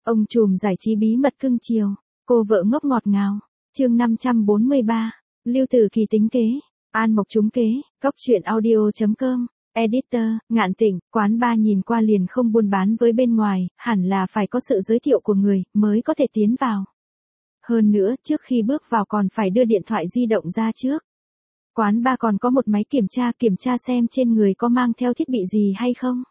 Ông trùm giải trí bí mật cưng chiều, cô vợ ngốc ngọt ngào. Chương 543, Lưu Tử Kỳ tính kế, An Mộc trúng kế, Cóc truyện audio.com, editor, Ngạn Tịnh, quán bar nhìn qua liền không buôn bán với bên ngoài, hẳn là phải có sự giới thiệu của người mới có thể tiến vào. Hơn nữa, trước khi bước vào còn phải đưa điện thoại di động ra trước. Quán bar còn có một máy kiểm tra xem trên người có mang theo thiết bị gì hay không.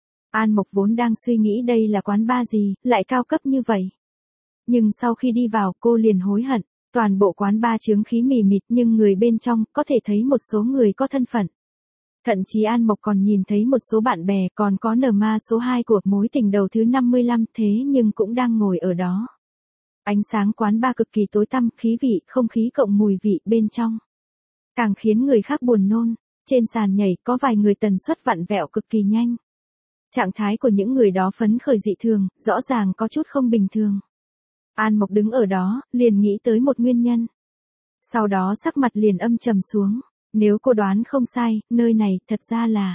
An Mộc vốn đang suy nghĩ đây là quán bar gì, lại cao cấp như vậy. Nhưng sau khi đi vào cô liền hối hận, toàn bộ quán bar chướng khí mì mịt nhưng người bên trong có thể thấy một số người có thân phận. Thậm chí An Mộc còn nhìn thấy một số bạn bè còn có nở ma số 2 của mối tình đầu thứ 55 thế nhưng cũng đang ngồi ở đó. Ánh sáng quán bar cực kỳ tối tăm, khí vị, không khí cộng mùi vị bên trong. Càng khiến người khác buồn nôn, trên sàn nhảy có vài người tần suất vặn vẹo cực kỳ nhanh. Trạng thái của những người đó phấn khởi dị thường, rõ ràng có chút không bình thường. An Mộc đứng ở đó, liền nghĩ tới một nguyên nhân. Sau đó sắc mặt liền âm trầm xuống, nếu cô đoán không sai, nơi này thật ra là...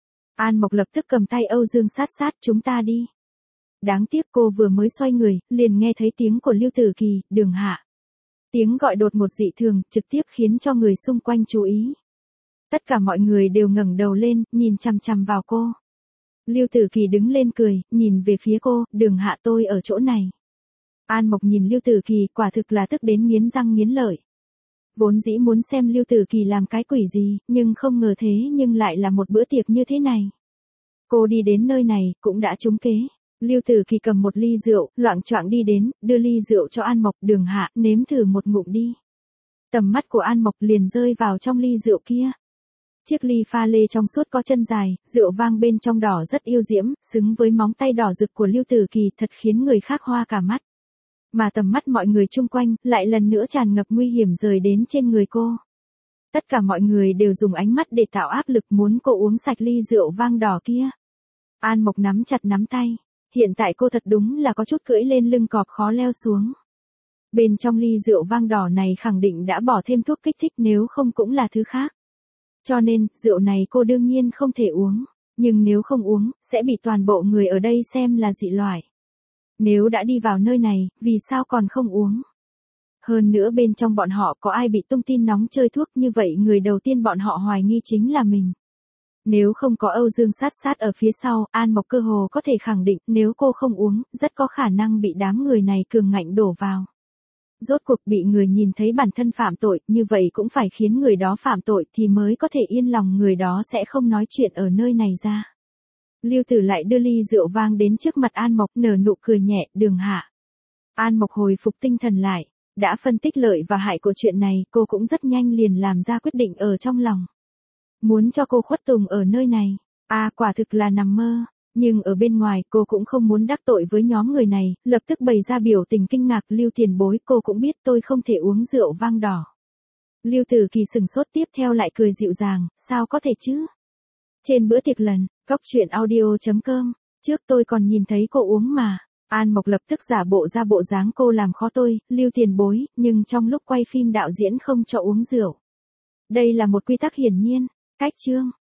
An Mộc lập tức cầm tay Âu Dương sát chúng ta đi. Đáng tiếc cô vừa mới xoay người, liền nghe thấy tiếng của Lưu Tử Kỳ, Đường Hạ. Tiếng gọi đột ngột dị thường, trực tiếp khiến cho người xung quanh chú ý. Tất cả mọi người đều ngẩng đầu lên, nhìn chằm chằm vào cô. Lưu Tử Kỳ đứng lên cười, nhìn về phía cô, Đường Hạ tôi ở chỗ này. An Mộc nhìn Lưu Tử Kỳ quả thực là tức đến nghiến răng nghiến lợi. Vốn dĩ muốn xem Lưu Tử Kỳ làm cái quỷ gì, nhưng không ngờ thế nhưng lại là một bữa tiệc như thế này. Cô đi đến nơi này, cũng đã trúng kế. Lưu Tử Kỳ cầm một ly rượu, loạng choạng đi đến, đưa ly rượu cho An Mộc, Đường Hạ, nếm thử một ngụm đi. Tầm mắt của An Mộc liền rơi vào trong ly rượu kia. Chiếc ly pha lê trong suốt có chân dài, rượu vang bên trong đỏ rất yêu diễm, xứng với móng tay đỏ rực của Lưu Tử Kỳ thật khiến người khác hoa cả mắt. Mà tầm mắt mọi người chung quanh, lại lần nữa tràn ngập nguy hiểm rời đến trên người cô. Tất cả mọi người đều dùng ánh mắt để tạo áp lực muốn cô uống sạch ly rượu vang đỏ kia. An Mộc nắm chặt nắm tay. Hiện tại cô thật đúng là có chút cưỡi lên lưng cọp khó leo xuống. Bên trong ly rượu vang đỏ này khẳng định đã bỏ thêm thuốc kích thích nếu không cũng là thứ khác. Cho nên, rượu này cô đương nhiên không thể uống. Nhưng nếu không uống, sẽ bị toàn bộ người ở đây xem là dị loại. Nếu đã đi vào nơi này, vì sao còn không uống? Hơn nữa bên trong bọn họ có ai bị tung tin nóng chơi thuốc như vậy người đầu tiên bọn họ hoài nghi chính là mình. Nếu không có Âu Dương sát ở phía sau, An Mộc cơ hồ có thể khẳng định nếu cô không uống, rất có khả năng bị đám người này cường ngạnh đổ vào. Rốt cuộc bị người nhìn thấy bản thân phạm tội, như vậy cũng phải khiến người đó phạm tội thì mới có thể yên lòng người đó sẽ không nói chuyện ở nơi này ra. Lưu Tử lại đưa ly rượu vang đến trước mặt An Mộc nở nụ cười nhẹ, Đường Hạ. An Mộc hồi phục tinh thần lại, đã phân tích lợi và hại của chuyện này, cô cũng rất nhanh liền làm ra quyết định ở trong lòng. Muốn cho cô khuất tùng ở nơi này, quả thực là nằm mơ, nhưng ở bên ngoài cô cũng không muốn đắc tội với nhóm người này, lập tức bày ra biểu tình kinh ngạc, Lưu tiền bối, cô cũng biết tôi không thể uống rượu vang đỏ. Lưu Tử Kỳ sừng sốt tiếp theo lại cười dịu dàng, sao có thể chứ? Trên bữa tiệc lần, Cóc truyện audio.com, trước tôi còn nhìn thấy cô uống mà. An Mộc lập tức giả bộ ra bộ dáng cô làm khó tôi, Lưu tiền bối, nhưng trong lúc quay phim đạo diễn không cho uống rượu. Đây là một quy tắc hiển nhiên. Cách chương